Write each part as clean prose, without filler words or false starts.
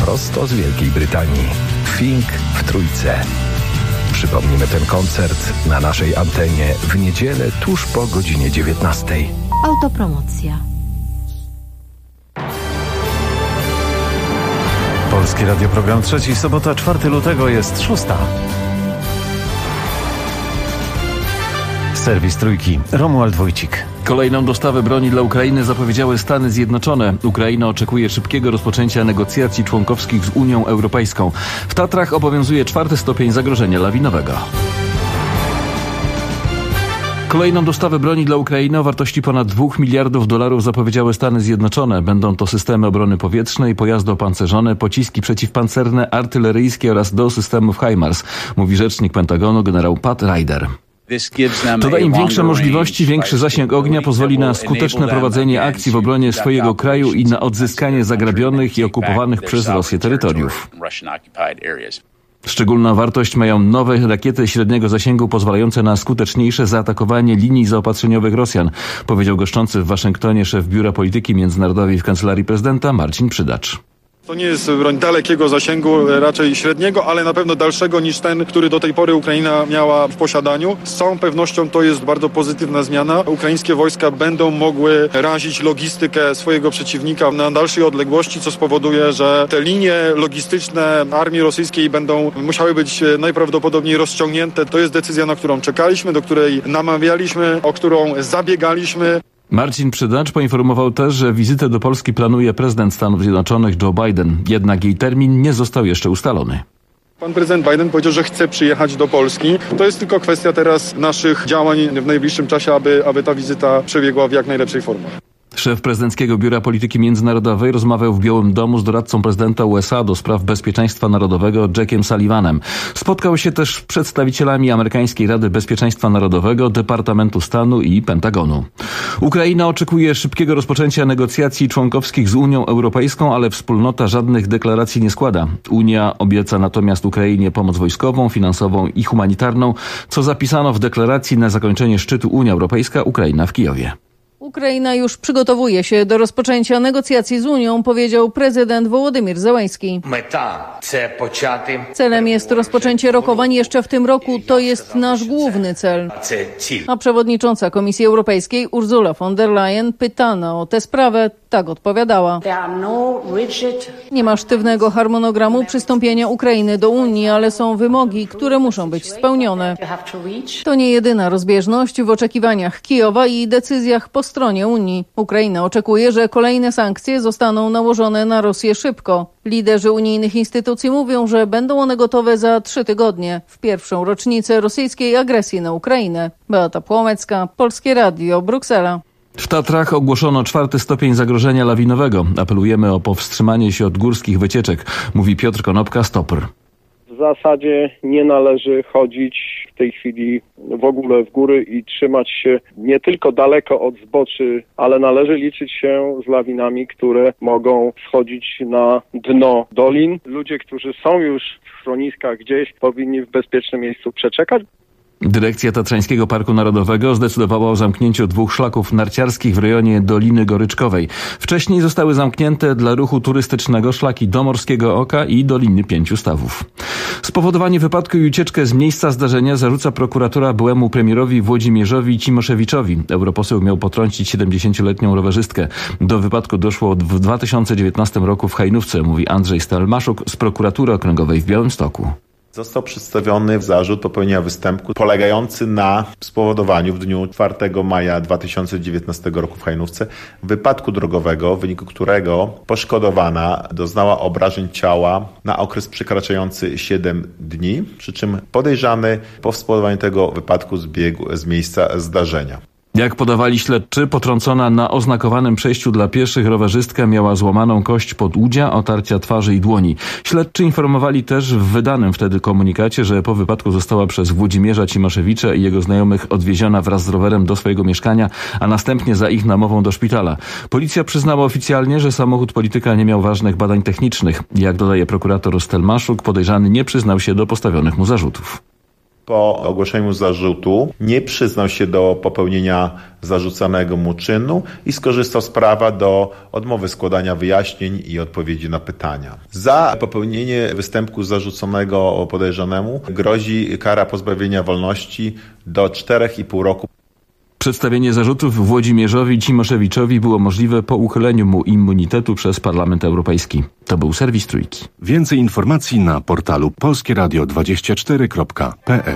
prosto z Wielkiej Brytanii. Fink w Trójce. Przypomnimy ten koncert na naszej antenie w niedzielę tuż po godzinie 19. Autopromocja. Polskie Radio, program trzeci, sobota 4 lutego, jest 6. Serwis Trójki, Romuald Wójcik. Kolejną dostawę broni dla Ukrainy zapowiedziały Stany Zjednoczone. Ukraina oczekuje szybkiego rozpoczęcia negocjacji członkowskich z Unią Europejską. W Tatrach obowiązuje 4. stopień zagrożenia lawinowego. Kolejną dostawę broni dla Ukrainy o wartości ponad $2 miliardów zapowiedziały Stany Zjednoczone. Będą to systemy obrony powietrznej, pojazdy opancerzone, pociski przeciwpancerne, artyleryjskie oraz do systemów HIMARS, mówi rzecznik Pentagonu generał Pat Ryder. To da im większe możliwości, większy zasięg ognia, pozwoli na skuteczne prowadzenie akcji w obronie swojego kraju i na odzyskanie zagrabionych i okupowanych przez Rosję terytoriów. Szczególną wartość mają nowe rakiety średniego zasięgu pozwalające na skuteczniejsze zaatakowanie linii zaopatrzeniowych Rosjan, powiedział goszczący w Waszyngtonie szef Biura Polityki Międzynarodowej w Kancelarii Prezydenta Marcin Przydacz. To nie jest broń dalekiego zasięgu, raczej średniego, ale na pewno dalszego niż ten, który do tej pory Ukraina miała w posiadaniu. Z całą pewnością to jest bardzo pozytywna zmiana. Ukraińskie wojska będą mogły razić logistykę swojego przeciwnika na dalszej odległości, co spowoduje, że te linie logistyczne armii rosyjskiej będą musiały być najprawdopodobniej rozciągnięte. To jest decyzja, na którą czekaliśmy, do której namawialiśmy, o którą zabiegaliśmy. Marcin Przydacz poinformował też, że wizytę do Polski planuje prezydent Stanów Zjednoczonych Joe Biden. Jednak jej termin nie został jeszcze ustalony. Pan prezydent Biden powiedział, że chce przyjechać do Polski. To jest tylko kwestia teraz naszych działań w najbliższym czasie, aby ta wizyta przebiegła w jak najlepszej formie. Szef Prezydenckiego Biura Polityki Międzynarodowej rozmawiał w Białym Domu z doradcą prezydenta USA do spraw bezpieczeństwa narodowego Jackiem Sullivanem. Spotkał się też z przedstawicielami Amerykańskiej Rady Bezpieczeństwa Narodowego, Departamentu Stanu i Pentagonu. Ukraina oczekuje szybkiego rozpoczęcia negocjacji członkowskich z Unią Europejską, ale wspólnota żadnych deklaracji nie składa. Unia obieca natomiast Ukrainie pomoc wojskową, finansową i humanitarną, co zapisano w deklaracji na zakończenie szczytu Unia Europejska-Ukraina w Kijowie. Ukraina już przygotowuje się do rozpoczęcia negocjacji z Unią, powiedział prezydent Wołodymyr Zełański. Celem jest rozpoczęcie rokowań jeszcze w tym roku. To jest nasz główny cel. A przewodnicząca Komisji Europejskiej Ursula von der Leyen, pytana o tę sprawę, tak odpowiadała. Nie ma sztywnego harmonogramu przystąpienia Ukrainy do Unii, ale są wymogi, które muszą być spełnione. To nie jedyna rozbieżność w oczekiwaniach Kijowa i decyzjach po stronie Unii. Ukraina oczekuje, że kolejne sankcje zostaną nałożone na Rosję szybko. Liderzy unijnych instytucji mówią, że będą one gotowe za 3 tygodnie, w pierwszą rocznicę rosyjskiej agresji na Ukrainę. Beata Płomecka, Polskie Radio, Bruksela. W Tatrach ogłoszono 4. stopień zagrożenia lawinowego. Apelujemy o powstrzymanie się od górskich wycieczek, mówi Piotr Konopka z Topr. W zasadzie nie należy chodzić w tej chwili w ogóle w góry i trzymać się nie tylko daleko od zboczy, ale należy liczyć się z lawinami, które mogą schodzić na dno dolin. Ludzie, którzy są już w schroniskach gdzieś, powinni w bezpiecznym miejscu przeczekać. Dyrekcja Tatrzańskiego Parku Narodowego zdecydowała o zamknięciu 2 szlaków narciarskich w rejonie Doliny Goryczkowej. Wcześniej zostały zamknięte dla ruchu turystycznego szlaki do Morskiego Oka i Doliny 5 Stawów. Spowodowanie wypadku i ucieczkę z miejsca zdarzenia zarzuca prokuratura byłemu premierowi Włodzimierzowi Cimoszewiczowi. Europoseł miał potrącić 70-letnią rowerzystkę. Do wypadku doszło w 2019 roku w Hajnówce, mówi Andrzej Stalmaszuk z prokuratury okręgowej w Białymstoku. Został przedstawiony zarzut popełnienia występku polegający na spowodowaniu w dniu 4 maja 2019 roku w Hajnówce wypadku drogowego, w wyniku którego poszkodowana doznała obrażeń ciała na okres przekraczający 7 dni, przy czym podejrzany po spowodowaniu tego wypadku zbiegł z miejsca zdarzenia. Jak podawali śledczy, potrącona na oznakowanym przejściu dla pieszych rowerzystka miała złamaną kość podudzia, otarcia twarzy i dłoni. Śledczy informowali też w wydanym wtedy komunikacie, że po wypadku została przez Włodzimierza Cimoszewicza i jego znajomych odwieziona wraz z rowerem do swojego mieszkania, a następnie za ich namową do szpitala. Policja przyznała oficjalnie, że samochód polityka nie miał ważnych badań technicznych. Jak dodaje prokurator Stelmaszuk, podejrzany nie przyznał się do postawionych mu zarzutów. po ogłoszeniu zarzutu nie przyznał się do popełnienia zarzucanego mu czynu i skorzystał z prawa do odmowy składania wyjaśnień i odpowiedzi na pytania. Za popełnienie występku zarzuconego podejrzanemu grozi kara pozbawienia wolności do 4,5 roku. Przedstawienie zarzutów Włodzimierzowi Cimoszewiczowi było możliwe po uchyleniu mu immunitetu przez Parlament Europejski. To był serwis Trójki. Więcej informacji na portalu polskieradio24.pl.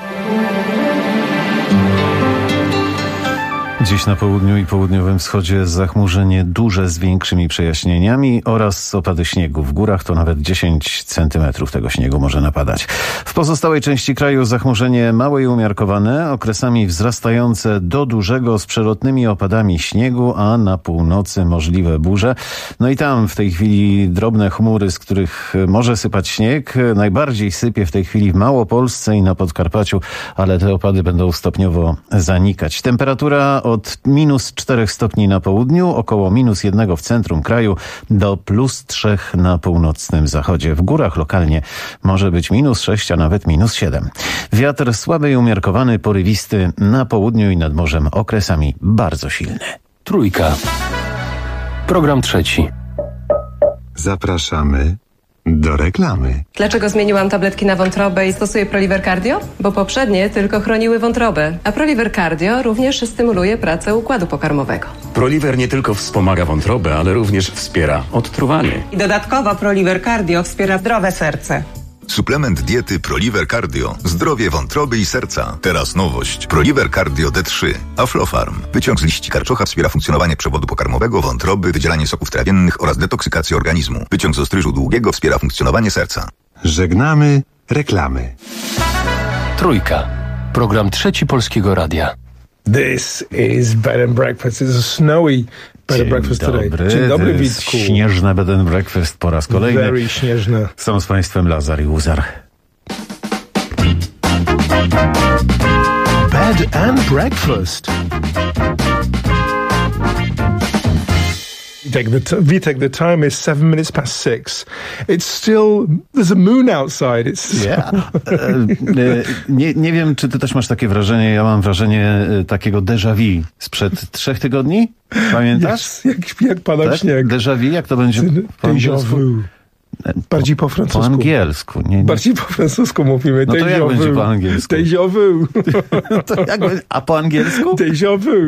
Dziś na południu i południowym wschodzie zachmurzenie duże z większymi przejaśnieniami oraz opady śniegu. W górach to nawet 10 centymetrów tego śniegu może napadać. W pozostałej części kraju zachmurzenie małe i umiarkowane, okresami wzrastające do dużego z przelotnymi opadami śniegu, a na północy możliwe burze. No i tam w tej chwili drobne chmury, z których może sypać śnieg. Najbardziej sypie w tej chwili w Małopolsce i na Podkarpaciu, ale te opady będą stopniowo zanikać. Temperatura od -4 stopni na południu, około -1 w centrum kraju, do +3 na północnym zachodzie. W górach lokalnie może być -6, a nawet -7. Wiatr słaby i umiarkowany, porywisty na południu i nad morzem, okresami bardzo silny. Trójka. Program trzeci. Zapraszamy do reklamy. Dlaczego zmieniłam tabletki na wątrobę i stosuję Proliver Cardio? Bo poprzednie tylko chroniły wątrobę, a Proliver Cardio również stymuluje pracę układu pokarmowego. Proliver nie tylko wspomaga wątrobę, ale również wspiera odtruwanie. I dodatkowo Proliver Cardio wspiera zdrowe serce. Suplement diety Proliver Cardio. Zdrowie wątroby i serca. Teraz nowość. Proliver Cardio D3. Aflofarm. Wyciąg z liści karczocha wspiera funkcjonowanie przewodu pokarmowego, wątroby, wydzielanie soków trawiennych oraz detoksykację organizmu. Wyciąg z ostryżu długiego wspiera funkcjonowanie serca. Żegnamy reklamy. Trójka. Program trzeci Polskiego Radia. This is Bed and Breakfast. It's a snowy Bed and Breakfast today. Dzień dobry, Witku. Śnieżne Bed and Breakfast po raz kolejny. Very śnieżne. Są z Państwem Lazar i Łuzar. Bed and Breakfast. Vitek, the time is 7 minutes past 6. It's still, there's a moon outside. It's yeah. Nie wiem, czy ty też masz takie wrażenie. Ja mam wrażenie takiego déjà vu sprzed 3 tygodni. Pamiętasz? Jak pada tak? śnieg. Déjà vu, jak to będzie po angielsku? Bardziej po francusku. Po angielsku. Nie. Bardziej po francusku mówimy. No to jak będzie po angielsku? Déjà vu. To jak będzie? A po angielsku? Déjà vu.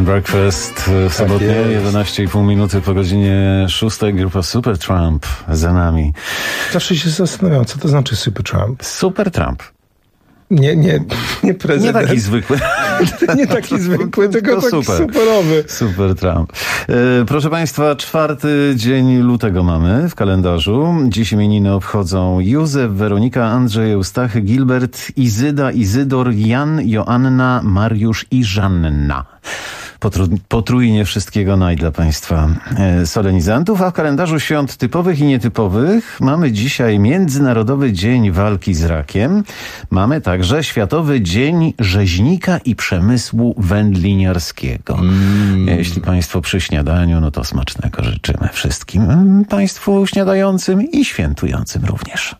and Breakfast w sobotnie, 11,5 minuty po godzinie 6. Grupa Supertramp za nami. Zawsze się zastanawiam, co to znaczy Supertramp? Supertramp. Nie prezydent. Nie taki zwykły. Nie taki zwykły, tylko taki superowy. Supertramp. Proszę Państwa, 4 dzień lutego mamy w kalendarzu. Dziś imieniny obchodzą Józef, Weronika, Andrzej, Eustachy, Gilbert, Izyda, Izydor, Jan, Joanna, Mariusz i Żanna. Potrójnie wszystkiego naj dla Państwa solenizantów, a w kalendarzu świąt typowych i nietypowych mamy dzisiaj Międzynarodowy Dzień Walki z Rakiem. Mamy także Światowy Dzień Rzeźnika i Przemysłu Wędliniarskiego. Jeśli Państwo przy śniadaniu, no to smacznego życzymy wszystkim Państwu śniadającym i świętującym również.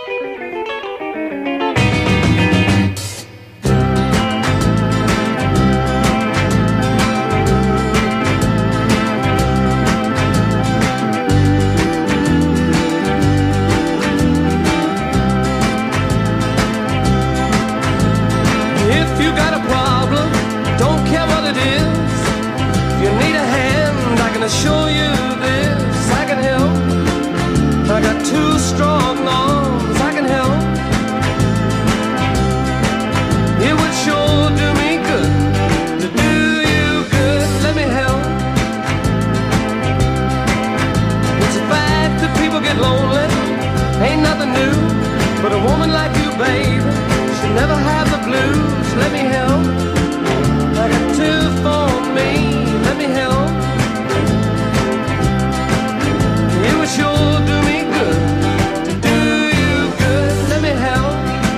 Show you this, I can help. I got 2 strong arms, I can help. It would sure do me good to do you good. Let me help. It's a fact that people get lonely, ain't nothing new. But a woman like you, babe, should never have the blues. Let me help. I got 2 for me. Let me help. It would sure do me good to do you good. Let me help.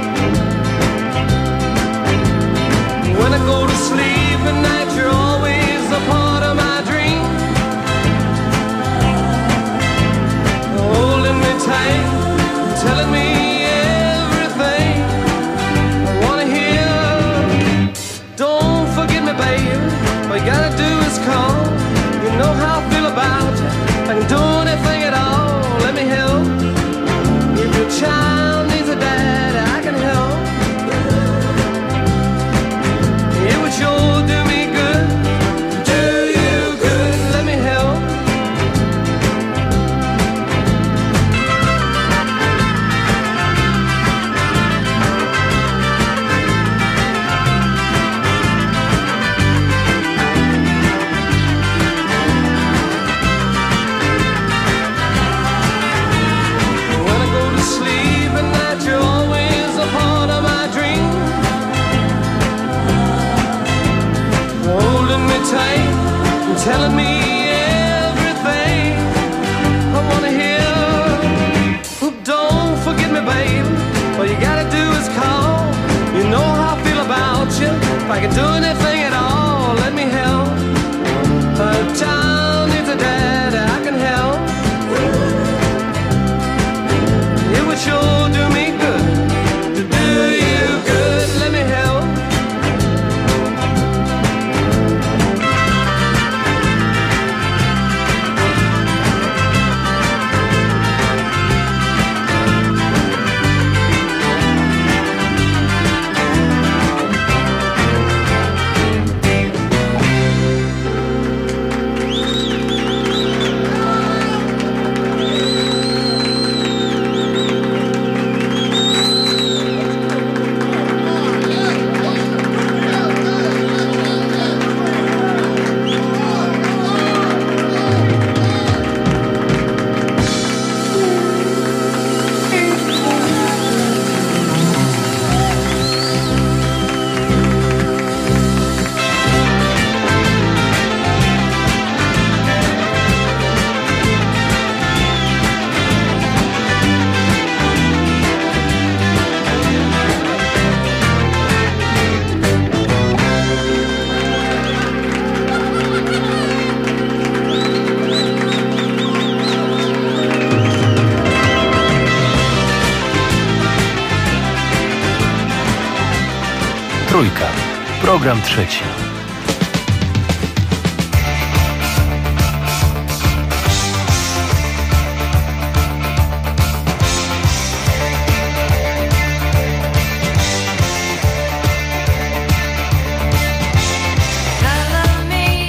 When I go to sleep at night, you're always a part of my dream. Holding me tight, telling me everything I wanna hear. Don't forget me, baby. All you gotta do is call. You know how I feel about you. I can do anything at all, let me help. If your child needs a dad, I can help. It would sure do me good, do you good, let me help. Telling me everything I wanna hear. Don't forget me, babe. All you gotta do is call. You know how I feel about you. If I can do anything at all, let me help. A child needs a dad, I can help. It would sure do me good to do you good. Let me help. Trójka. Program trzeci. Love me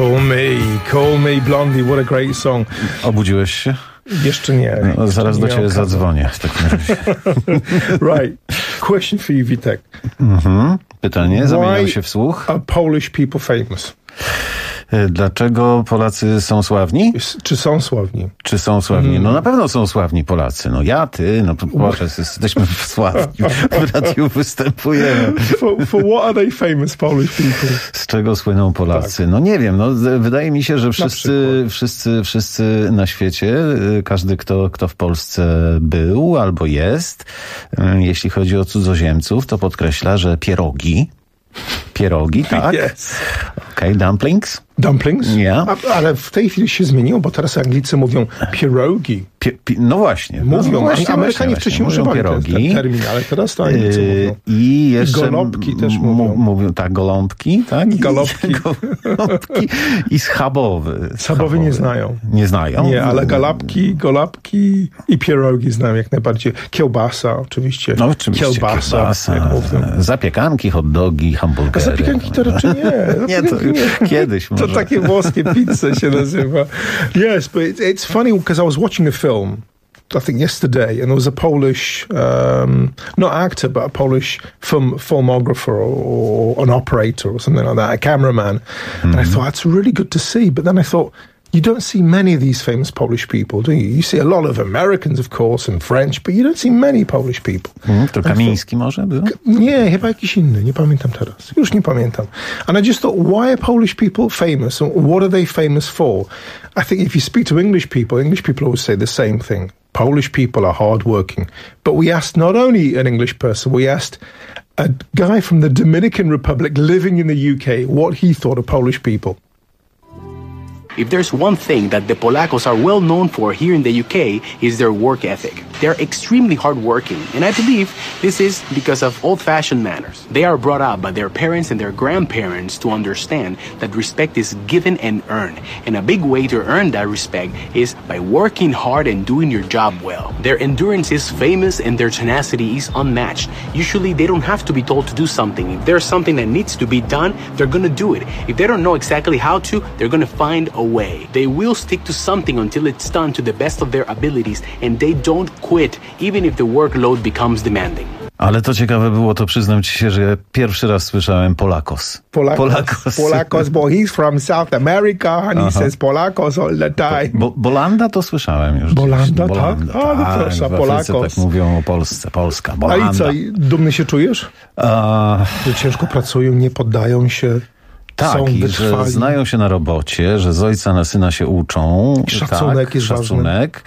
Call me Blondie, what a great song. Obudziłeś się? Jeszcze nie. No, zaraz do ciebie zadzwonię w takim razie. Right. Question for you, Witek. Pytanie zamieniał się w słuch. Are Polish people famous? Dlaczego Polacy są sławni? Czy są sławni? Czy są sławni? No na pewno są sławni Polacy. No ja, ty, no proszę, jesteśmy sławni. W radiu występujemy. For what are they famous, Polish people? Z czego słyną Polacy? Tak. No nie wiem, no wydaje mi się, że wszyscy na świecie, każdy kto w Polsce był albo jest, jeśli chodzi o cudzoziemców, to podkreśla, że pierogi, tak? Yes. Okej, dumplings? Dumplings? Yeah. Ale w tej chwili się zmieniło, bo teraz Anglicy mówią pierogi. No właśnie. Mówią, właśnie, Amerykanie wcześniej używali ten termin, ale teraz to Anglicy mówią. I jeszcze goląbki też mówią. Tak, goląbki, tak? Goląbki. I schabowy. Schabowy nie znają. Nie znają? Nie, ale golapki i pierogi znają jak najbardziej. Kiełbasa oczywiście. No oczywiście. Kiełbasa jak mówią. Zapiekanki, hot dogi, hamburgery. A zapiekanki to raczej nie. Nie, to kiedyś może. To takie włoskie pizze się nazywa. Yes, but it's funny because I was watching a film, I think yesterday, and there was a Polish, not actor, but a Polish filmographer or an operator or something like that, a cameraman. And I thought, that's really good to see. But then I thought, you don't see many of these famous Polish people, do you? You see a lot of Americans, of course, and French, but you don't see many Polish people. To Kamiński może był? Nie, chyba jakiś inny. Nie pamiętam teraz. Już nie pamiętam. And I just thought, why are Polish people famous? And what are they famous for? I think if you speak to English people always say the same thing. Polish people are hardworking. But we asked not only an English person, we asked a guy from the Dominican Republic living in the UK what he thought of Polish people. If there's one thing that the Polacos are well known for here in the UK is their work ethic. They're extremely hardworking, and I believe this is because of old-fashioned manners. They are brought up by their parents and their grandparents to understand that respect is given and earned, and a big way to earn that respect is by working hard and doing your job well. Their endurance is famous and their tenacity is unmatched. Usually they don't have to be told to do something. If there's something that needs to be done, they're gonna do it. If they don't know exactly how to, they're gonna find a way. They will stick to something until it's done to the best of their abilities, and they don't quit, even if the workload becomes demanding. Ale to ciekawe było, to przyznam ci się, że ja pierwszy raz słyszałem Polakos. Polakos, bo he's from South America and he says Polakos all the time. Bolanda to słyszałem już. Bolanda, tak? A, no proszę, Polakos. Tak mówią o Polsce, Polska, Bolanda. A i co, dumny się czujesz? Że ciężko pracują, nie poddają się. Tak, i że znają się na robocie, że z ojca na syna się uczą. I szacunek jest szacunek.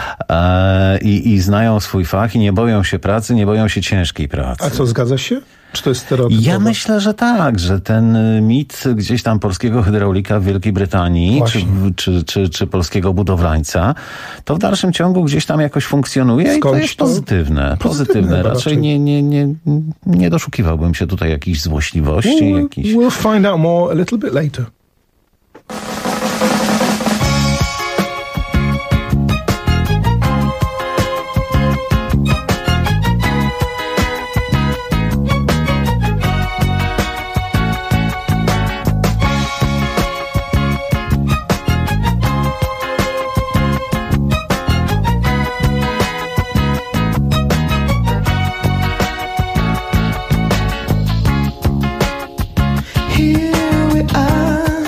I znają swój fach i nie boją się pracy, nie boją się ciężkiej pracy. A co, zgadza się? Czy to jest stereotyp? Ja myślę, że tak, że ten mit gdzieś tam polskiego hydraulika w Wielkiej Brytanii, czy polskiego budowlańca, to w dalszym ciągu gdzieś tam jakoś funkcjonuje i to jest pozytywne. Raczej nie doszukiwałbym się tutaj jakichś złośliwości. We'll find out more a little bit later. Here we are.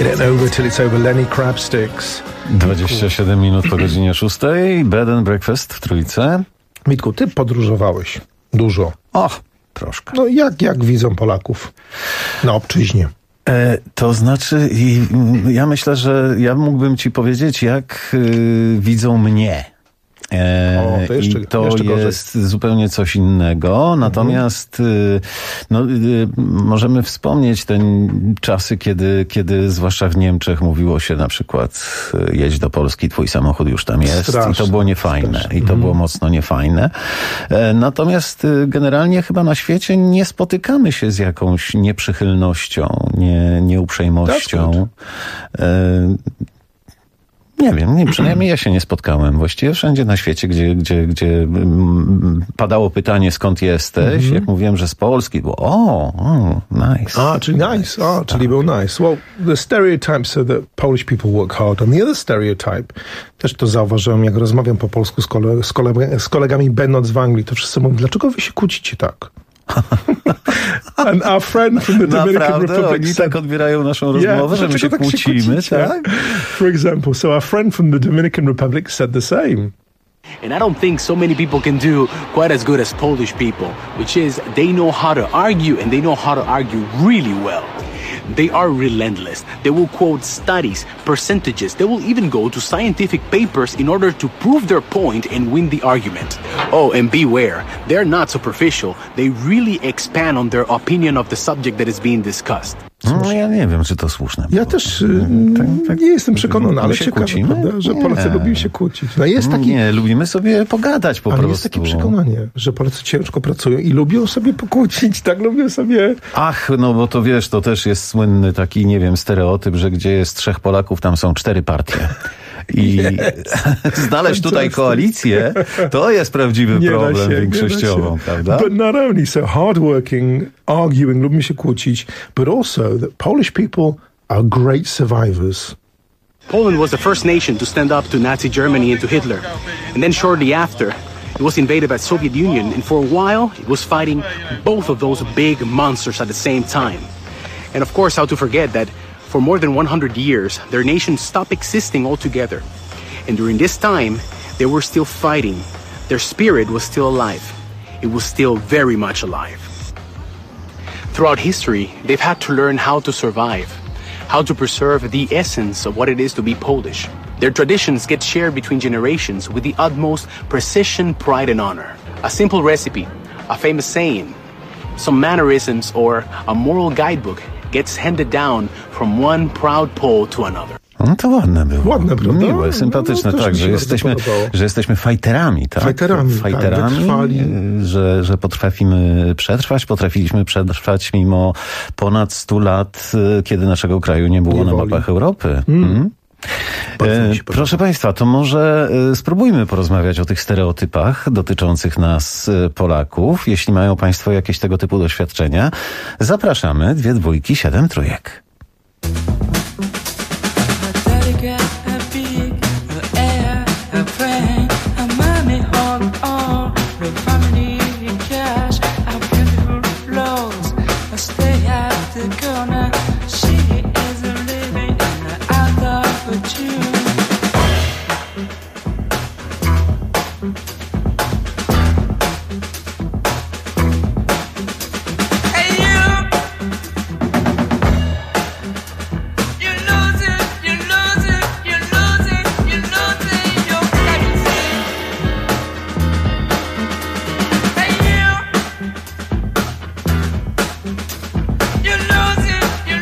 It ain't over till it's over. Lenny Crabsticks. 27 minut po godzinie 6. Bed and breakfast w Trójce. Mitku, ty podróżowałeś dużo. Och, troszkę. No jak widzą Polaków na obczyźnie? To znaczy, ja myślę, że ja mógłbym ci powiedzieć, jak widzą mnie. I to jest zupełnie coś innego. Natomiast możemy wspomnieć te czasy, kiedy zwłaszcza w Niemczech mówiło się na przykład jedź do Polski, twój samochód już tam jest. Straszne, i to było niefajne. Straszne. I to było mocno niefajne. Natomiast generalnie chyba na świecie nie spotykamy się z jakąś nieprzychylnością, nieuprzejmością. Nie wiem, przynajmniej ja się nie spotkałem. Właściwie wszędzie na świecie, gdzie padało pytanie, skąd jesteś, jak mówiłem, że z Polski, było nice. Czyli nice. Czyli był nice. Well, the stereotype said that Polish people work hard. And the other stereotype, też to zauważyłem, jak rozmawiam po polsku z kolegami będąc w Anglii, to wszyscy mówią, dlaczego wy się kłócicie tak? And our friend from the Dominican Republic oni tak odbierają naszą rozmowę, że my się kłócimy, tak? For example, so our friend from the Dominican Republic said the same. And I don't think so many people can do quite as good as Polish people, which is they know how to argue, and they know how to argue really well. They are relentless. They will quote studies, percentages. They will even go to scientific papers in order to prove their point and win the argument. Oh, and beware, they're not superficial. They really expand on their opinion of the subject that is being discussed. No, ja nie wiem, czy to słuszne. Ja też nie jestem przekonany, ale ciekawe, prawda, że Polacy lubią się kłócić. No jest taki... Nie, lubimy sobie pogadać po prostu. Jest takie przekonanie, że Polacy ciężko pracują i lubią sobie pokłócić, tak lubią sobie... Ach, no bo to wiesz, to też jest słynny taki, nie wiem, stereotyp, że gdzie jest 3 Polaków, tam są 4 partie. I znaleźć tutaj koalicję, to jest prawdziwy problem większościową, prawda? But not only so hardworking, arguing, lubimy się kłócić, but also that Polish people are great survivors. Poland was the first nation to stand up to Nazi Germany and to Hitler. And then shortly after, it was invaded by the Soviet Union, and for a while, it was fighting both of those big monsters at the same time. And of course, how to forget that for more than 100 years, their nation stopped existing altogether. And during this time, they were still fighting. Their spirit was still alive. It was still very much alive. Throughout history, they've had to learn how to survive, how to preserve the essence of what it is to be Polish. Their traditions get shared between generations with the utmost precision, pride, and honor. A simple recipe, a famous saying, some mannerisms, or a moral guidebook gets handed down from one proud Pole to another. No to ładne było. Ładne, prawda? Miłe, sympatyczne, tak, że jesteśmy fajterami, tak? Fajterami, że potrafiliśmy przetrwać mimo ponad 100 lat, kiedy naszego kraju nie było na mapach Europy. Proszę Państwa, to może spróbujmy porozmawiać o tych stereotypach dotyczących nas, Polaków. Jeśli mają Państwo jakieś tego typu doświadczenia, zapraszamy. 2 dwójki, 7 trójek. You're losing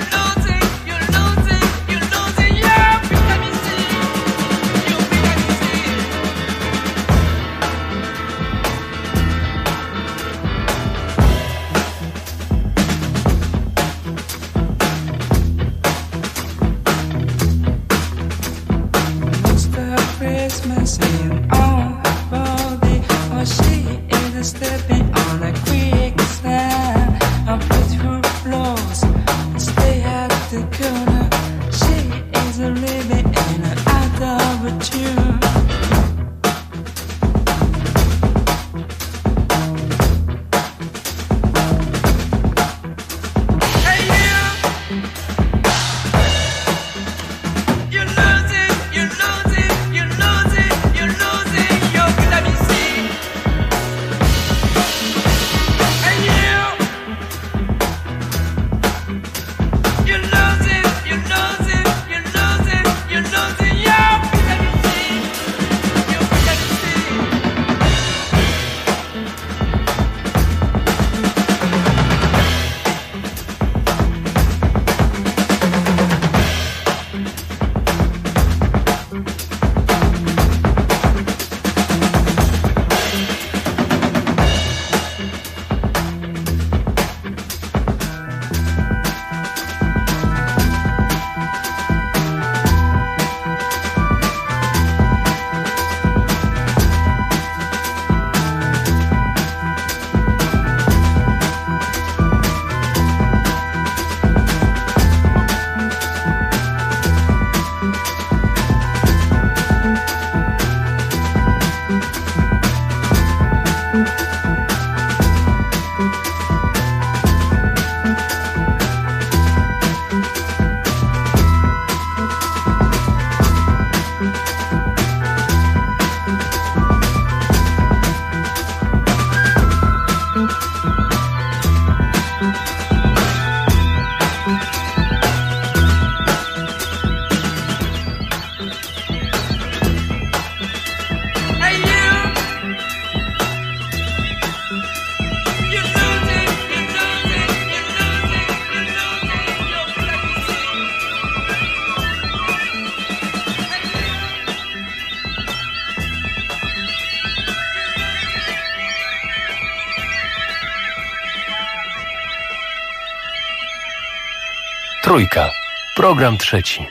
Trójka. Program trzeci.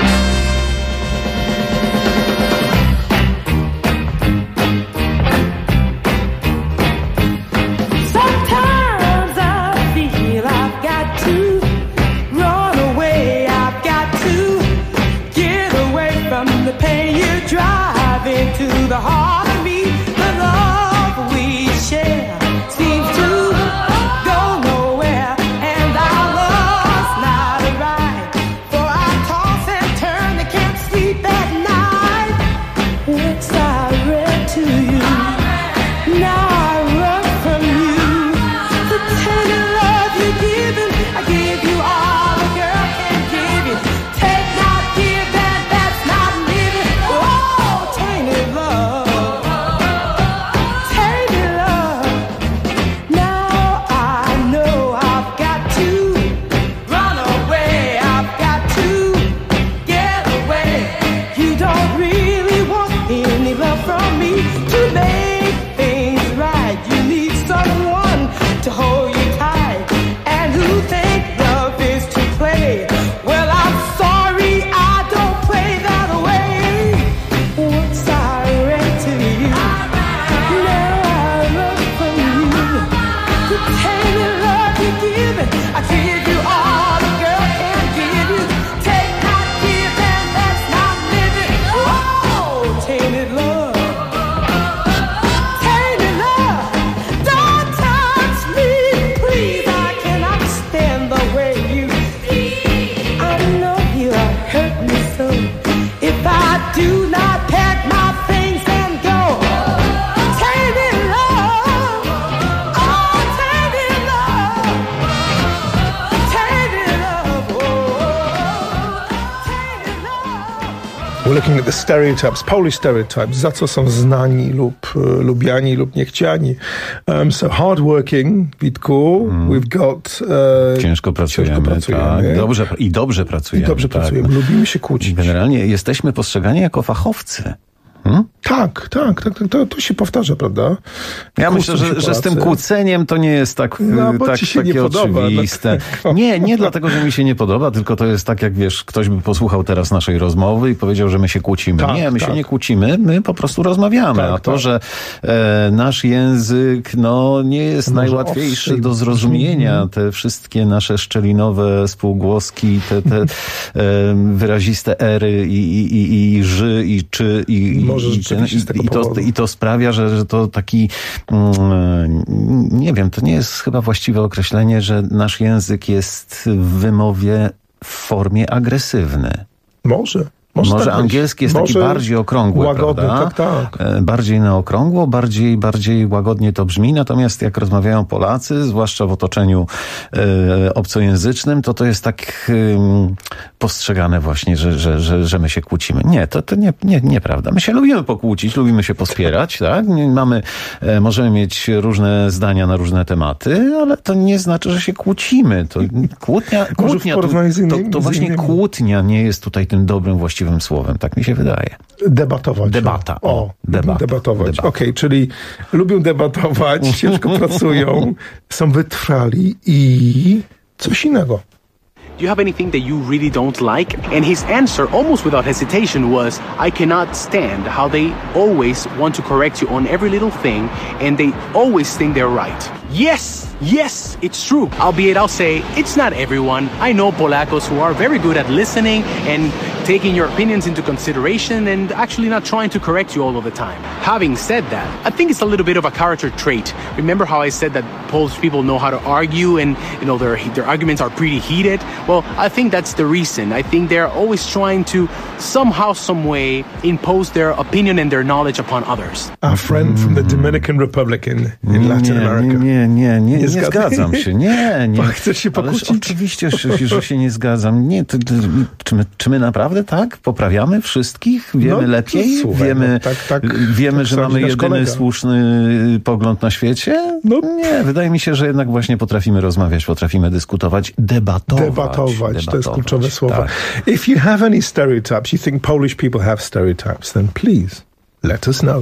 We're looking at the stereotypes, Polish stereotypes, za co są znani lub lubiani lub niechciani. So hardworking, Witku, we've got... Ciężko pracujemy, tak. Dobrze pracujemy. I dobrze pracujemy, lubimy się kłócić. Generalnie jesteśmy postrzegani jako fachowcy. Tak, to się powtarza, prawda? Ja myślę, że z tym kłóceniem to nie jest takie oczywiste. Nie dlatego, że mi się nie podoba, tylko to jest tak, jak wiesz, ktoś by posłuchał teraz naszej rozmowy i powiedział, że my się kłócimy. My się nie kłócimy, my po prostu rozmawiamy. A to, że nasz język nie jest najłatwiejszy do zrozumienia, te wszystkie nasze szczelinowe spółgłoski, te wyraziste ery i ży, i czy, i to sprawia, że to taki, nie wiem, to nie jest chyba właściwe określenie, że nasz język jest w wymowie w formie agresywny. Może tak angielski jest taki bardziej okrągły, łagodny, prawda? Tak. Bardziej na okrągło, bardziej łagodnie to brzmi, natomiast jak rozmawiają Polacy, zwłaszcza w otoczeniu obcojęzycznym, to jest tak postrzegane właśnie, że my się kłócimy. Nie, to nieprawda. My się lubimy pokłócić, lubimy się pospierać, tak? Możemy mieć różne zdania na różne tematy, ale to nie znaczy, że się kłócimy. To kłótnia nie jest tutaj tym dobrym, właściwym słowem, tak mi się wydaje. Debatować. Debatować. Okej, czyli lubią debatować, ciężko pracują, są wytrwali i coś innego. Do you have anything that you really don't like? And his answer, almost without hesitation, was, I cannot stand how they always want to correct you on every little thing, and they always think they're right. Yes, it's true. Albeit I'll say, it's not everyone. I know Polacos who are very good at listening and taking your opinions into consideration and actually not trying to correct you all of the time. Having said that, I think it's a little bit of a character trait. Remember how I said that Polish people know how to argue and, their arguments are pretty heated? Well, I think that's the reason. I think they're always trying to somehow, some way impose their opinion and their knowledge upon others. Our friend from the Dominican Republic in Latin America. Nie zgadzam się. Nie. Chcesz się pokłócić? Oczywiście, że się nie zgadzam. Nie, czy my naprawdę tak poprawiamy wszystkich? Wiemy lepiej? Słuchaj, wiemy, że mamy jedyny słuszny pogląd na świecie? Nie, wydaje mi się, że jednak właśnie potrafimy rozmawiać, potrafimy dyskutować, debatować. To jest kluczowe słowo. Tak. If you have any stereotypes, you think Polish people have stereotypes, then please let us know.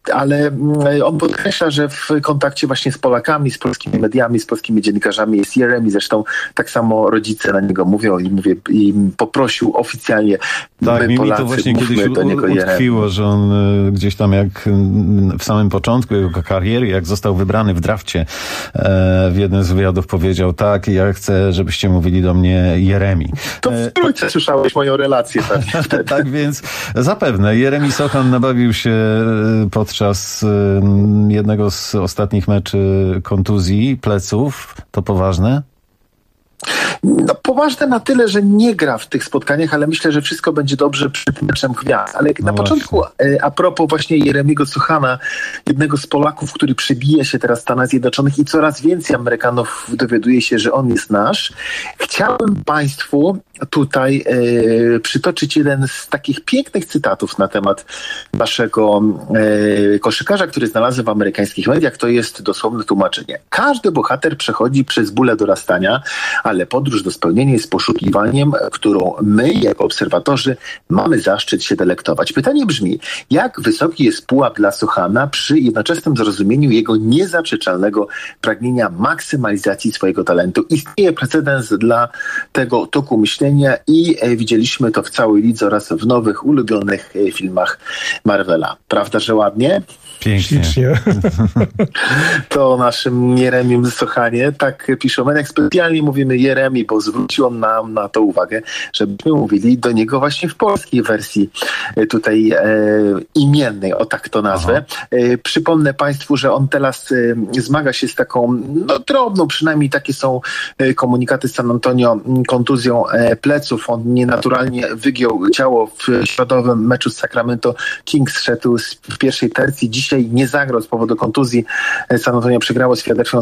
ale on podkreśla, że w kontakcie właśnie z Polakami, z polskimi mediami, z polskimi dziennikarzami jest Jeremi. Zresztą tak samo rodzice na niego mówią i poprosił oficjalnie. Tak, mi to właśnie kiedyś utkwiło, że on gdzieś tam jak w samym początku jego kariery, jak został wybrany w drafcie, w jednym z wywiadów powiedział: tak, ja chcę, żebyście mówili do mnie Jeremi. To w trójce słyszałeś moją relację. Tak więc zapewne Jeremi Sochan nabawił się podczas jednego z ostatnich meczy kontuzji pleców. To poważne? No, poważne na tyle, że nie gra w tych spotkaniach, ale myślę, że wszystko będzie dobrze przed meczem gwiazd. Ale na początku, a propos właśnie Jeremiego Sochana, jednego z Polaków, który przebija się teraz w Stanach Zjednoczonych i coraz więcej Amerykanów dowiaduje się, że on jest nasz. Chciałbym Państwu tutaj przytoczyć jeden z takich pięknych cytatów na temat naszego koszykarza, który znalazłem w amerykańskich mediach. To jest dosłowne tłumaczenie. Każdy bohater przechodzi przez bóle dorastania, ale podróż do spełnienia jest poszukiwaniem, którą my, jako obserwatorzy, mamy zaszczyt się delektować. Pytanie brzmi, jak wysoki jest pułap dla Sochana przy jednoczesnym zrozumieniu jego niezaprzeczalnego pragnienia maksymalizacji swojego talentu? Istnieje precedens dla tego toku myślenia i widzieliśmy to w całej lidze oraz w nowych, ulubionych filmach Marvela. Prawda, że ładnie? Pięknie. To o naszym Jeremim Sochanie, tak piszą. Jak specjalnie mówimy Jeremi, bo zwrócił on nam na to uwagę, żebyśmy mówili do niego właśnie w polskiej wersji tutaj imiennej, o tak to nazwę. Przypomnę Państwu, że on teraz zmaga się z taką drobną, przynajmniej takie są komunikaty z San Antonio, kontuzją pleców. On nienaturalnie wygiął ciało w środowym meczu z Sacramento Kings, szedł w pierwszej tercji. Dzisiaj nie zagrał z powodu kontuzji. San Antonio przegrało z Philadelphia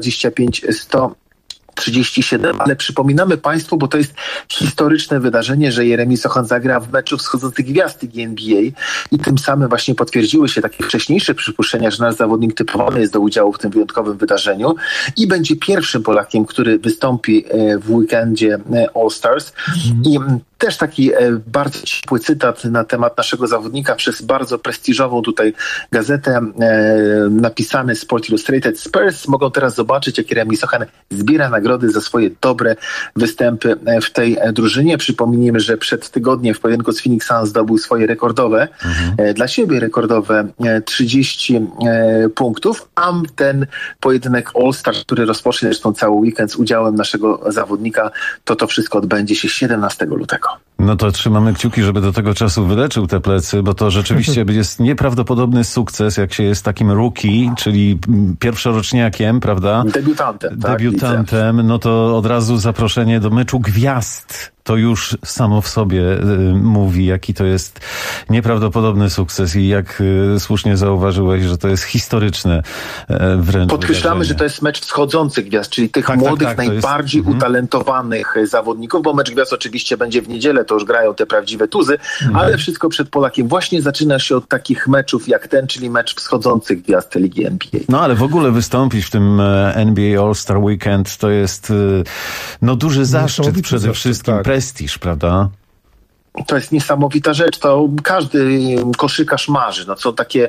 125-137, ale przypominamy Państwu, bo to jest historyczne wydarzenie, że Jeremi Sochan zagra w meczu wschodzących gwiazd Ligi NBA i tym samym właśnie potwierdziły się takie wcześniejsze przypuszczenia, że nasz zawodnik typowany jest do udziału w tym wyjątkowym wydarzeniu i będzie pierwszym Polakiem, który wystąpi w weekendzie All-Stars. I też taki bardzo ciepły cytat na temat naszego zawodnika przez bardzo prestiżową tutaj gazetę napisany Sport Illustrated. Spurs mogą teraz zobaczyć, jak Jeremi Sochan zbiera nagrody za swoje dobre występy w tej drużynie. Przypomnijmy, że przed tygodniem w pojedynku z Phoenix Suns zdobył swoje rekordowe, dla siebie rekordowe 30 punktów, a ten pojedynek All-Star, który rozpocznie zresztą cały weekend z udziałem naszego zawodnika, to wszystko odbędzie się 17 lutego. No to trzymamy kciuki, żeby do tego czasu wyleczył te plecy, bo to rzeczywiście jest nieprawdopodobny sukces, jak się jest takim rookie, czyli pierwszoroczniakiem, prawda? Debiutantem, no to od razu zaproszenie do meczu gwiazd. To już samo w sobie mówi, jaki to jest nieprawdopodobny sukces i jak słusznie zauważyłeś, że to jest historyczne wręcz. Podkreślamy, wydarzenie. że to jest mecz wschodzących gwiazd, czyli tych młodych, najbardziej utalentowanych zawodników, bo mecz gwiazd oczywiście będzie w niedzielę, to już grają te prawdziwe tuzy, ale wszystko przed Polakiem. Właśnie zaczyna się od takich meczów jak ten, czyli mecz wschodzących gwiazd Ligi NBA. No ale w ogóle wystąpić w tym NBA All-Star Weekend to jest duży zaszczyt przede wszystkim. Tak. Prestiż, prawda? To jest niesamowita rzecz, to każdy koszykarz marzy. No są takie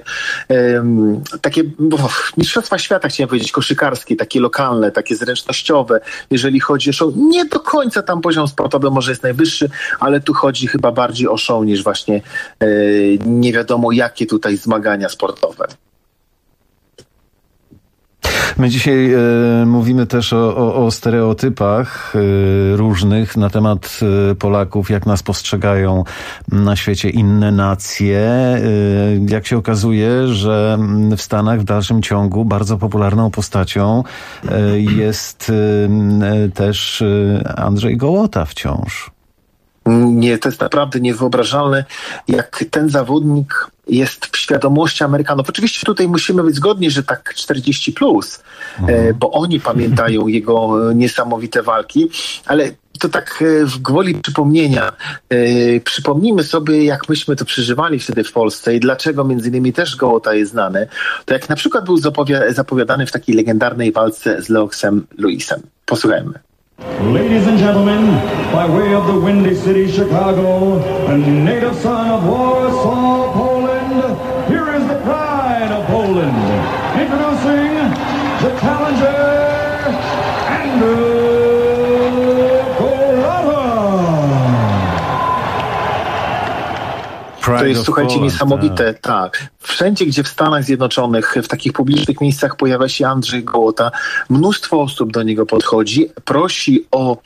mistrzostwa świata, chciałem powiedzieć, koszykarskie, takie lokalne, takie zręcznościowe. Jeżeli chodzi o show, nie do końca tam poziom sportowy może jest najwyższy, ale tu chodzi chyba bardziej o show niż właśnie nie wiadomo jakie tutaj zmagania sportowe. My dzisiaj mówimy też o stereotypach różnych na temat Polaków, jak nas postrzegają na świecie inne nacje. Jak się okazuje, że w Stanach w dalszym ciągu bardzo popularną postacią jest też Andrzej Gołota wciąż. Nie, to jest naprawdę niewyobrażalne, jak ten zawodnik jest w świadomości Amerykanów. Oczywiście tutaj musimy być zgodni, że tak 40+, bo oni pamiętają jego niesamowite walki, ale to tak w gwoli przypomnienia. Przypomnijmy sobie, jak myśmy to przeżywali wtedy w Polsce i dlaczego między innymi też Gołota jest znany. To jak na przykład był zapowiadany w takiej legendarnej walce z Leoksem Lewisem. Posłuchajmy. Ladies and gentlemen, by way of the Windy City, Chicago, a native son of Warsaw, Poland, here is the pride Poland. Introducing the challenger, Andrew To jest, słuchajcie, niesamowite. Tak. Wszędzie, gdzie w Stanach Zjednoczonych, w takich publicznych miejscach pojawia się Andrzej Gołota, mnóstwo osób do niego podchodzi, prosi o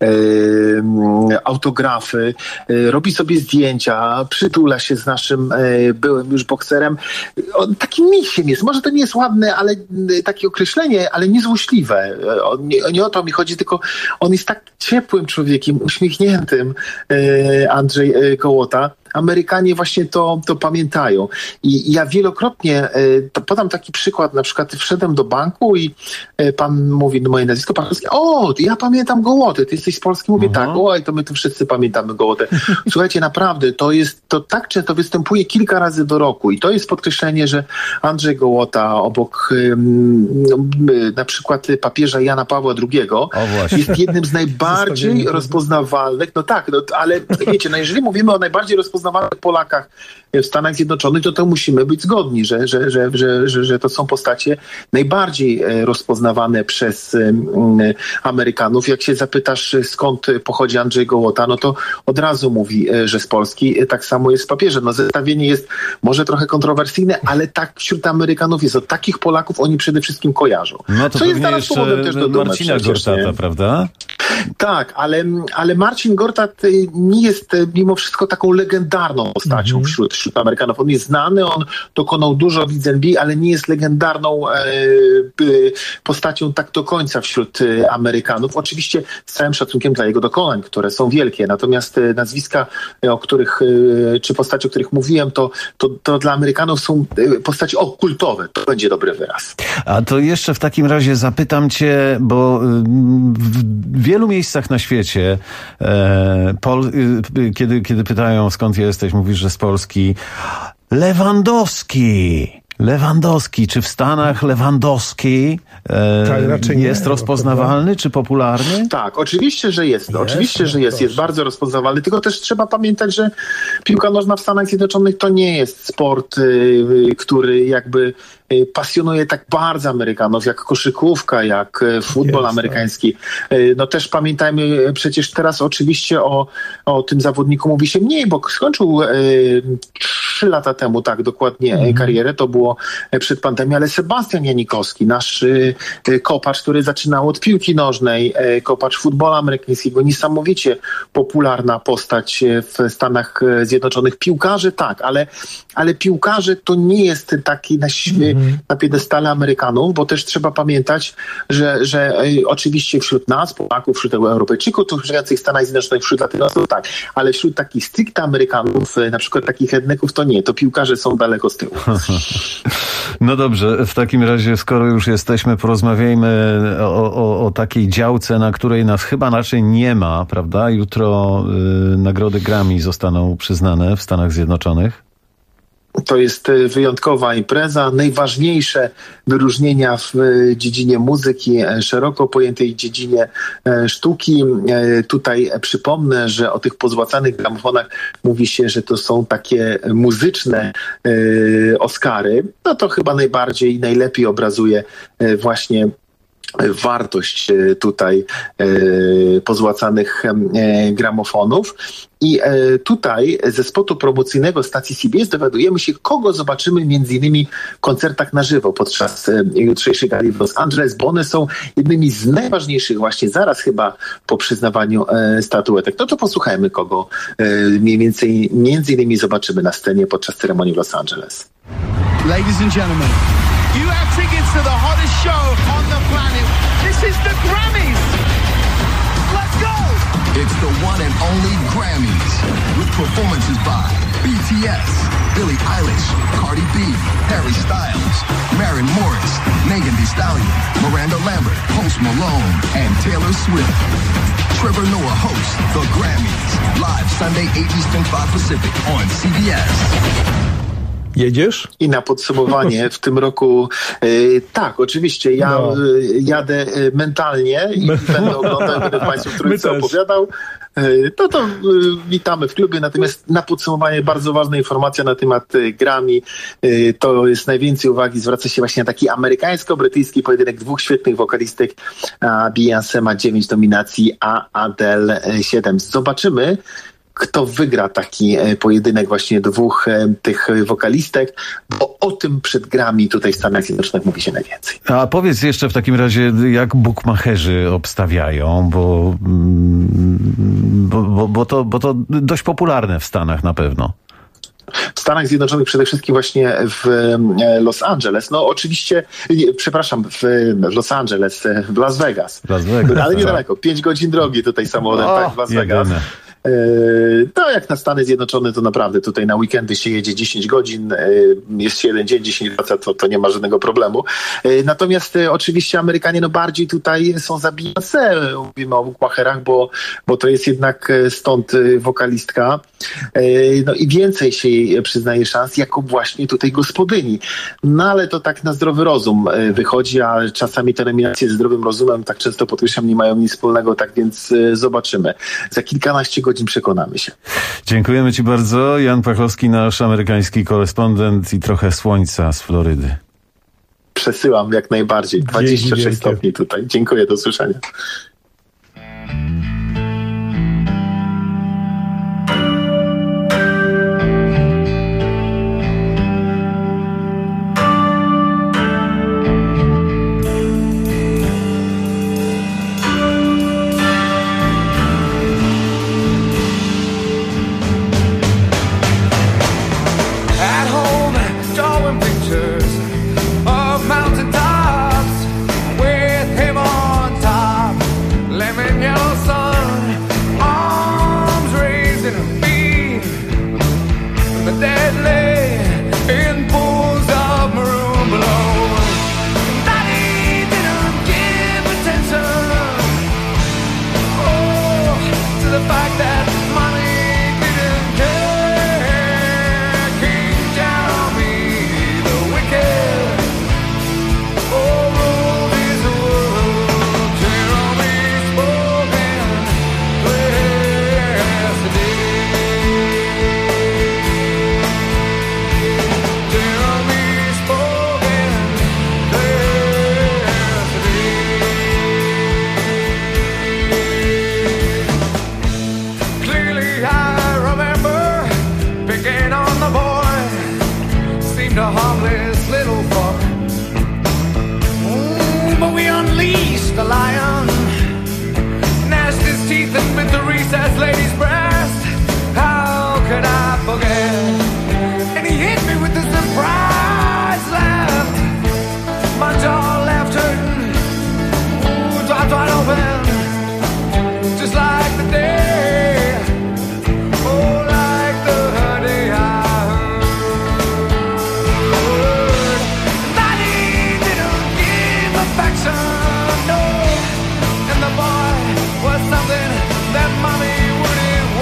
autografy, robi sobie zdjęcia, przytula się z naszym byłym już bokserem. On takim misiem jest. Może to nie jest ładne, ale takie określenie, ale niezłośliwe. Nie o to mi chodzi, tylko on jest tak ciepłym człowiekiem, uśmiechniętym, Andrzej Gołota. Amerykanie właśnie to pamiętają. I ja wielokrotnie, to podam taki przykład, na przykład wszedłem do banku i pan mówi moje nazwisko, pan mówi, o, ja pamiętam Gołotę, ty jesteś z Polski? Mówię, tak, oj, to my tu wszyscy pamiętamy Gołotę. Słuchajcie, naprawdę, to tak często występuje kilka razy do roku i to jest podkreślenie, że Andrzej Gołota obok na przykład papieża Jana Pawła II jest jednym z najbardziej rozpoznawalnych, ale wiecie, jeżeli mówimy o najbardziej rozpoznawalnych Polakach w Stanach Zjednoczonych, to musimy być zgodni, że to są postacie najbardziej rozpoznawane przez Amerykanów. Jak się zapytasz, skąd pochodzi Andrzej Gołota, no to od razu mówi, że z Polski. Tak samo jest z papieżem. No, zestawienie jest może trochę kontrowersyjne, ale tak wśród Amerykanów jest. Od takich Polaków oni przede wszystkim kojarzą. No to co jest dla nas powodem też do dumy. Marcina Gortata, prawda? Tak, ale Marcin Gortat nie jest mimo wszystko taką legendarną postacią wśród Amerykanów. On jest znany, on dokonał dużo w NB, ale nie jest legendarną postacią tak do końca wśród Amerykanów. Oczywiście z całym szacunkiem dla jego dokonań, które są wielkie. Natomiast nazwiska, czy postaci, o których mówiłem, to dla Amerykanów są postaci kultowe. To będzie dobry wyraz. A to jeszcze w takim razie zapytam cię, bo w wielu miejscach na świecie kiedy pytają, skąd jesteś, mówisz, że z Polski. Lewandowski. Czy w Stanach Lewandowski jest rozpoznawalny, czy popularny? Tak, oczywiście, że jest. Oczywiście, że jest. Jest bardzo rozpoznawalny. Tylko też trzeba pamiętać, że piłka nożna w Stanach Zjednoczonych to nie jest sport, który jakby pasjonuje tak bardzo Amerykanów, jak koszykówka, jak futbol amerykański. No też pamiętajmy, przecież teraz oczywiście o tym zawodniku mówi się mniej, bo skończył 3 lata temu, tak dokładnie, karierę. To było przed pandemią, ale Sebastian Janikowski, nasz kopacz, który zaczynał od piłki nożnej, kopacz futbolu amerykańskiego, niesamowicie popularna postać w Stanach Zjednoczonych. Piłkarze tak, ale piłkarze to nie jest taki na piedestale Amerykanów, bo też trzeba pamiętać, że oczywiście wśród nas, Polaków, wśród Europejczyków, tu żyjących w Stanach Zjednoczonych, wśród Latynosów tak, ale wśród takich stricte Amerykanów, na przykład takich etników, to nie, to piłkarze są daleko z tyłu. No dobrze, w takim razie, skoro już jesteśmy, porozmawiajmy o takiej działce, na której nas chyba raczej nie ma, prawda? Jutro nagrody Grammy zostaną przyznane w Stanach Zjednoczonych. To jest wyjątkowa impreza, najważniejsze wyróżnienia w dziedzinie muzyki, szeroko pojętej dziedzinie sztuki. Tutaj przypomnę, że o tych pozłacanych gramofonach mówi się, że to są takie muzyczne Oscary. No to chyba najbardziej i najlepiej obrazuje właśnie wartość tutaj pozłacanych gramofonów. I tutaj ze spotu promocyjnego stacji CBS dowiadujemy się, kogo zobaczymy m.in. w koncertach na żywo podczas jutrzejszej gali w Los Angeles, bo one są jednymi z najważniejszych właśnie zaraz chyba po przyznawaniu statuetek. No to posłuchajmy, kogo między innymi zobaczymy na scenie podczas ceremonii w Los Angeles. Ladies and gentlemen, you have tickets to the hottest show on the planet. This is the Grammys. Let's go! It's the one and only Grammys, with performances by BTS, Billie Eilish, Cardi B, Harry Styles, Maren Morris, Megan Thee Stallion, Miranda Lambert, Post Malone, and Taylor Swift. Trevor Noah hosts the Grammys, live Sunday 8 Eastern, 5 Pacific on CBS. Jedziesz? I na podsumowanie w tym roku, tak, oczywiście, ja jadę mentalnie i będę oglądał, będę Państwu w Trójce opowiadał. To witamy w klubie, natomiast na podsumowanie bardzo ważna informacja na temat Grammy. To jest najwięcej uwagi, zwraca się właśnie na taki amerykańsko-brytyjski pojedynek dwóch świetnych wokalistek. Beyoncé ma 9 nominacji, a Adele 7. Zobaczymy, kto wygra taki pojedynek właśnie dwóch tych wokalistek, bo o tym przed Grammy tutaj w Stanach Zjednoczonych mówi się najwięcej. A powiedz jeszcze w takim razie, jak bukmacherzy obstawiają, bo to dość popularne w Stanach na pewno. W Stanach Zjednoczonych przede wszystkim właśnie w Los Angeles. No oczywiście, w Los Angeles, w Las Vegas. Ale niedaleko, 5 godzin drogi tutaj samochodem, tak, w Las Vegas. To jak na Stany Zjednoczone, to naprawdę tutaj na weekendy się jedzie 10 godzin, jest się jeden dzień, 10 wraca, to nie ma żadnego problemu. Natomiast oczywiście Amerykanie bardziej tutaj są za Beyoncé, mówimy o bukmacherach, bo to jest jednak stąd wokalistka. I więcej się jej przyznaje szans jako właśnie tutaj gospodyni. No ale to tak na zdrowy rozum wychodzi, a czasami te nominacje ze zdrowym rozumem, tak często podkreślam, nie mają nic wspólnego, tak więc zobaczymy. Za kilkanaście godzin przekonamy się. Dziękujemy Ci bardzo. Jan Pachlowski, nasz amerykański korespondent i trochę słońca z Florydy. Przesyłam jak najbardziej. 26 stopni tutaj. Dziękuję, do usłyszenia. Something that mommy wouldn't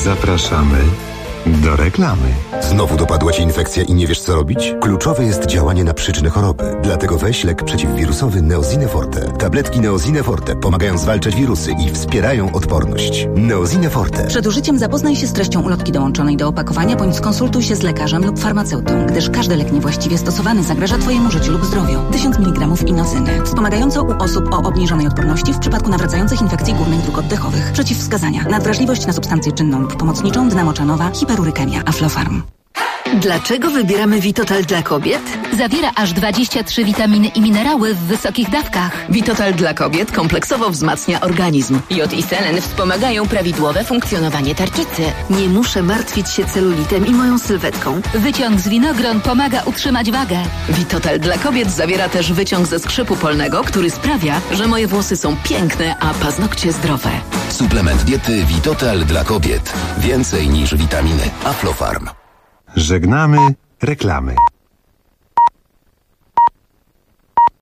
Zapraszamy do reklamy. Znowu dopadła Cię infekcja i nie wiesz co robić? Kluczowe jest działanie na przyczynę choroby. Dlatego weź lek przeciwwirusowy Neosine Forte. Tabletki Neosine Forte pomagają zwalczać wirusy i wspierają odporność. Neosine Forte. Przed użyciem zapoznaj się z treścią ulotki dołączonej do opakowania bądź skonsultuj się z lekarzem lub farmaceutą, gdyż każdy lek niewłaściwie stosowany zagraża Twojemu życiu lub zdrowiu. 1000 mg inozyny. Wspomagająco u osób o obniżonej odporności w przypadku nawracających infekcji górnych dróg oddechowych. Przeciwwskazania. Nadwrażliwość na substancję czynną lub pomocniczą, dna moczanowa, hiperurykemia. Aflofarm. Dlaczego wybieramy Vitotal dla kobiet? Zawiera aż 23 witaminy i minerały w wysokich dawkach. Vitotal dla kobiet kompleksowo wzmacnia organizm. Jod i selen wspomagają prawidłowe funkcjonowanie tarczycy. Nie muszę martwić się celulitem i moją sylwetką. Wyciąg z winogron pomaga utrzymać wagę. Vitotal dla kobiet zawiera też wyciąg ze skrzypu polnego, który sprawia, że moje włosy są piękne, a paznokcie zdrowe. Suplement diety Vitotal dla kobiet. Więcej niż witaminy. Aflofarm. Żegnamy reklamy.